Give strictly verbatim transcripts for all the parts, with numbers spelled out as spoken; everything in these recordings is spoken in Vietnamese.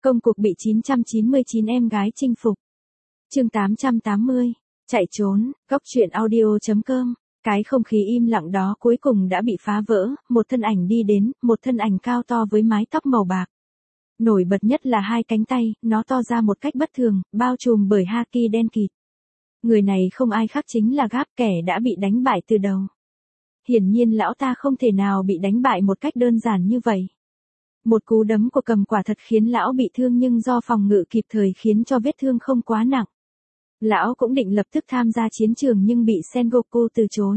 Công cuộc bị chín trăm chín mươi chín em gái chinh phục. Chương tám trăm tám mươi. Chạy trốn, góc truyện audio chấm com. Cái không khí im lặng đó cuối cùng đã bị phá vỡ, một thân ảnh đi đến, một thân ảnh cao to với mái tóc màu bạc. Nổi bật nhất là hai cánh tay, nó to ra một cách bất thường, bao trùm bởi haki đen kịt. Người này không ai khác chính là Gáp, kẻ đã bị đánh bại từ đầu. Hiển nhiên lão ta không thể nào bị đánh bại một cách đơn giản như vậy. Một cú đấm của Cầm quả thật khiến lão bị thương, nhưng do phòng ngự kịp thời khiến cho vết thương không quá nặng. Lão cũng định lập tức tham gia chiến trường nhưng bị Sengoku từ chối.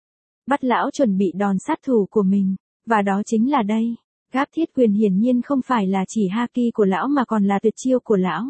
Bắt lão chuẩn bị đòn sát thủ của mình, và đó chính là đây. Gáp thiết quyền hiển nhiên không phải là chỉ haki của lão mà còn là tuyệt chiêu của lão.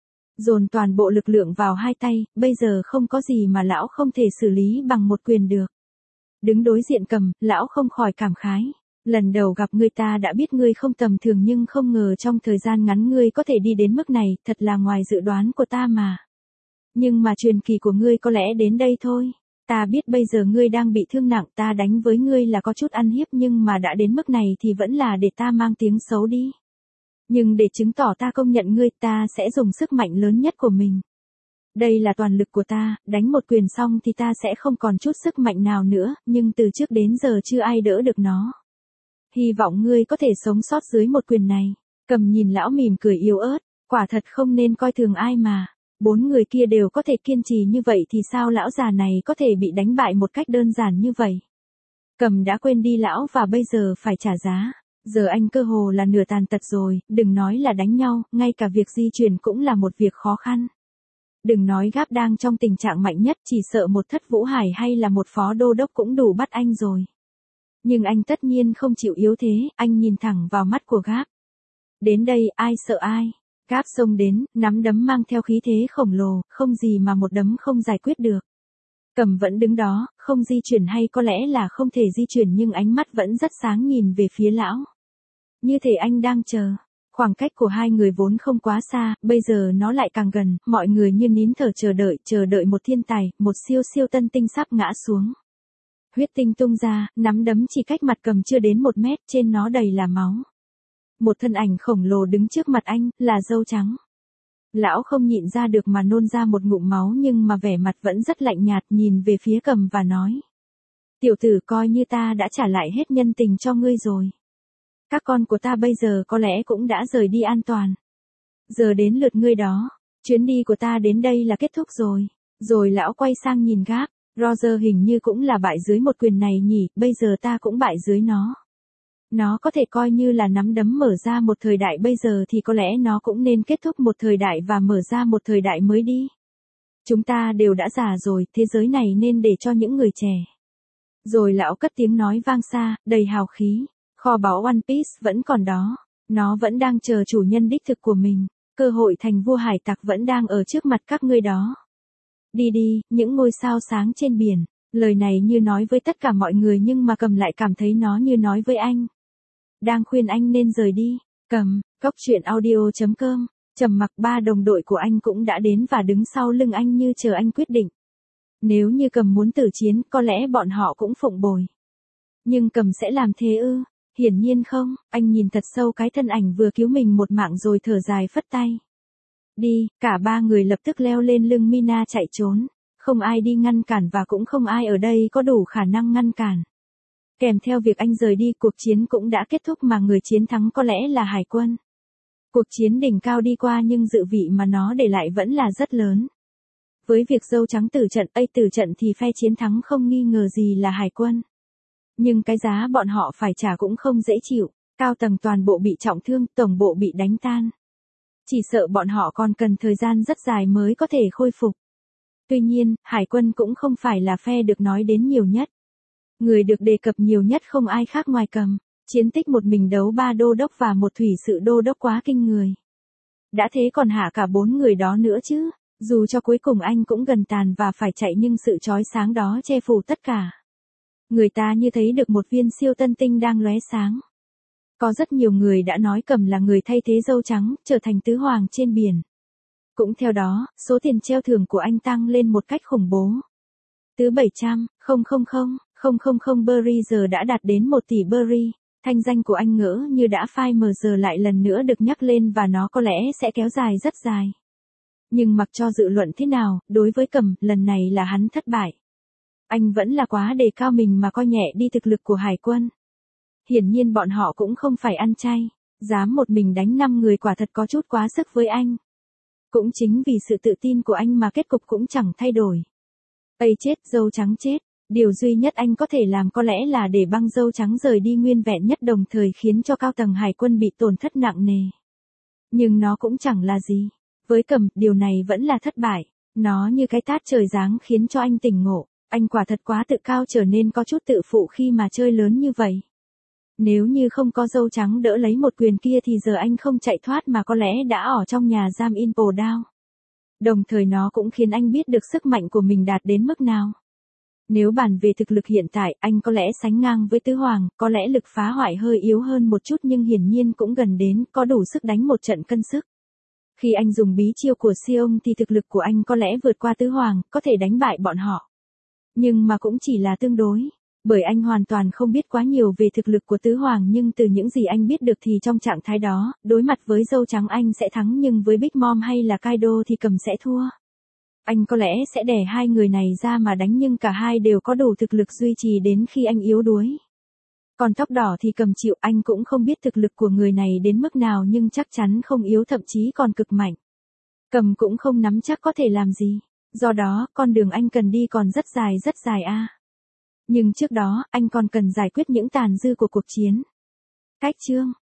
Dồn toàn bộ lực lượng vào hai tay, bây giờ không có gì mà lão không thể xử lý bằng một quyền được. Đứng đối diện Cầm, lão không khỏi cảm khái. Lần đầu gặp ngươi ta đã biết ngươi không tầm thường, nhưng không ngờ trong thời gian ngắn ngươi có thể đi đến mức này, thật là ngoài dự đoán của ta mà. Nhưng mà truyền kỳ của ngươi có lẽ đến đây thôi. Ta biết bây giờ ngươi đang bị thương nặng, ta đánh với ngươi là có chút ăn hiếp, nhưng mà đã đến mức này thì vẫn là để ta mang tiếng xấu đi. Nhưng để chứng tỏ ta công nhận ngươi, ta sẽ dùng sức mạnh lớn nhất của mình. Đây là toàn lực của ta, đánh một quyền xong thì ta sẽ không còn chút sức mạnh nào nữa, nhưng từ trước đến giờ chưa ai đỡ được nó. Hy vọng ngươi có thể sống sót dưới một quyền này. Cầm nhìn lão mỉm cười yếu ớt, quả thật không nên coi thường ai mà. Bốn người kia đều có thể kiên trì như vậy thì sao lão già này có thể bị đánh bại một cách đơn giản như vậy. Cầm đã quên đi lão và bây giờ phải trả giá. Giờ anh cơ hồ là nửa tàn tật rồi, đừng nói là đánh nhau, ngay cả việc di chuyển cũng là một việc khó khăn. Đừng nói Gáp đang trong tình trạng mạnh nhất, chỉ sợ một Thất Vũ Hải hay là một phó đô đốc cũng đủ bắt anh rồi. Nhưng anh tất nhiên không chịu yếu thế, anh nhìn thẳng vào mắt của Gáp. Đến đây, ai sợ ai? Gáp xông đến, nắm đấm mang theo khí thế khổng lồ, không gì mà một đấm không giải quyết được. Cầm vẫn đứng đó, không di chuyển, hay có lẽ là không thể di chuyển, nhưng ánh mắt vẫn rất sáng nhìn về phía lão. Như thể anh đang chờ. Khoảng cách của hai người vốn không quá xa, bây giờ nó lại càng gần, mọi người như nín thở chờ đợi, chờ đợi một thiên tài, một siêu siêu tân tinh sắp ngã xuống. Huyết tinh tung ra, nắm đấm chỉ cách mặt Cầm chưa đến một mét, trên nó đầy là máu. Một thân ảnh khổng lồ đứng trước mặt anh, là Dâu Trắng. Lão không nhịn ra được mà nôn ra một ngụm máu, nhưng mà vẻ mặt vẫn rất lạnh nhạt, nhìn về phía Cầm và nói. Tiểu tử, coi như ta đã trả lại hết nhân tình cho ngươi rồi. Các con của ta bây giờ có lẽ cũng đã rời đi an toàn. Giờ đến lượt ngươi đó. Chuyến đi của ta đến đây là kết thúc rồi. Rồi lão quay sang nhìn Gáp. Roger hình như cũng là bại dưới một quyền này nhỉ, bây giờ ta cũng bại dưới nó. Nó có thể coi như là nắm đấm mở ra một thời đại, bây giờ thì có lẽ nó cũng nên kết thúc một thời đại và mở ra một thời đại mới đi. Chúng ta đều đã già rồi, thế giới này nên để cho những người trẻ. Rồi lão cất tiếng nói vang xa, đầy hào khí. Kho báu One Piece vẫn còn đó. Nó vẫn đang chờ chủ nhân đích thực của mình. Cơ hội thành vua hải tặc vẫn đang ở trước mặt các ngươi đó. Đi đi, những ngôi sao sáng trên biển. Lời này như nói với tất cả mọi người, nhưng mà Cầm lại cảm thấy nó như nói với anh. Đang khuyên anh nên rời đi. Cầm, góc truyện audio chấm com. Trầm mặc, ba đồng đội của anh cũng đã đến và đứng sau lưng anh như chờ anh quyết định. Nếu như Cầm muốn tử chiến, có lẽ bọn họ cũng phụng bồi. Nhưng Cầm sẽ làm thế ư? Hiển nhiên không. Anh nhìn thật sâu cái thân ảnh vừa cứu mình một mạng rồi thở dài phất tay. Đi, cả ba người lập tức leo lên lưng Mina chạy trốn. Không ai đi ngăn cản và cũng không ai ở đây có đủ khả năng ngăn cản. Kèm theo việc anh rời đi, cuộc chiến cũng đã kết thúc mà người chiến thắng có lẽ là Hải quân. Cuộc chiến đỉnh cao đi qua nhưng dự vị mà nó để lại vẫn là rất lớn. Với việc Dâu Trắng tử trận, ấy tử trận thì phe chiến thắng không nghi ngờ gì là Hải quân. Nhưng cái giá bọn họ phải trả cũng không dễ chịu, cao tầng toàn bộ bị trọng thương, tổng bộ bị đánh tan. Chỉ sợ bọn họ còn cần thời gian rất dài mới có thể khôi phục. Tuy nhiên, Hải quân cũng không phải là phe được nói đến nhiều nhất. Người được đề cập nhiều nhất không ai khác ngoài Cầm. Chiến tích một mình đấu ba đô đốc và một thủy sự đô đốc quá kinh người. Đã thế còn hạ cả bốn người đó nữa chứ. Dù cho cuối cùng anh cũng gần tàn và phải chạy, nhưng sự chói sáng đó che phủ tất cả. Người ta như thấy được một viên siêu tân tinh đang lóe sáng. Có rất nhiều người đã nói Cầm là người thay thế Dâu Trắng, trở thành tứ hoàng trên biển. Cũng theo đó, số tiền treo thưởng của anh tăng lên một cách khủng bố. Từ bảy trăm, không không không, không không không berry giờ đã đạt đến một tỷ berry. Thanh danh của anh ngỡ như đã phai mờ giờ lại lần nữa được nhắc lên và nó có lẽ sẽ kéo dài rất dài. Nhưng mặc cho dự luận thế nào, đối với Cầm, lần này là hắn thất bại. Anh vẫn là quá đề cao mình mà coi nhẹ đi thực lực của Hải quân. Hiển nhiên bọn họ cũng không phải ăn chay, dám một mình đánh năm người quả thật có chút quá sức với anh. Cũng chính vì sự tự tin của anh mà kết cục cũng chẳng thay đổi. Ây chết, dâu trắng chết. Điều duy nhất anh có thể làm có lẽ là để băng dâu trắng rời đi nguyên vẹn nhất đồng thời khiến cho cao tầng Hải quân bị tổn thất nặng nề. Nhưng nó cũng chẳng là gì. Với Cầm, điều này vẫn là thất bại. Nó như cái tát trời giáng khiến cho anh tỉnh ngộ. Anh quả thật quá tự cao trở nên có chút tự phụ khi mà chơi lớn như vậy. Nếu như không có dâu trắng đỡ lấy một quyền kia thì giờ anh không chạy thoát mà có lẽ đã ở trong nhà giam Impel Down. Đồng thời nó cũng khiến anh biết được sức mạnh của mình đạt đến mức nào. Nếu bàn về thực lực hiện tại, anh có lẽ sánh ngang với Tứ Hoàng, có lẽ lực phá hoại hơi yếu hơn một chút nhưng hiển nhiên cũng gần đến, có đủ sức đánh một trận cân sức. Khi anh dùng bí chiêu của Seong thì thực lực của anh có lẽ vượt qua Tứ Hoàng, có thể đánh bại bọn họ. Nhưng mà cũng chỉ là tương đối, bởi anh hoàn toàn không biết quá nhiều về thực lực của Tứ Hoàng nhưng từ những gì anh biết được thì trong trạng thái đó, đối mặt với dâu trắng anh sẽ thắng nhưng với Big Mom hay là Kaido thì Cầm sẽ thua. Anh có lẽ sẽ đè hai người này ra mà đánh nhưng cả hai đều có đủ thực lực duy trì đến khi anh yếu đuối. Còn tóc đỏ thì Cầm chịu, anh cũng không biết thực lực của người này đến mức nào nhưng chắc chắn không yếu thậm chí còn cực mạnh. Cầm cũng không nắm chắc có thể làm gì. Do đó, con đường anh cần đi còn rất dài rất dài a. À. Nhưng trước đó, anh còn cần giải quyết những tàn dư của cuộc chiến. Cách chương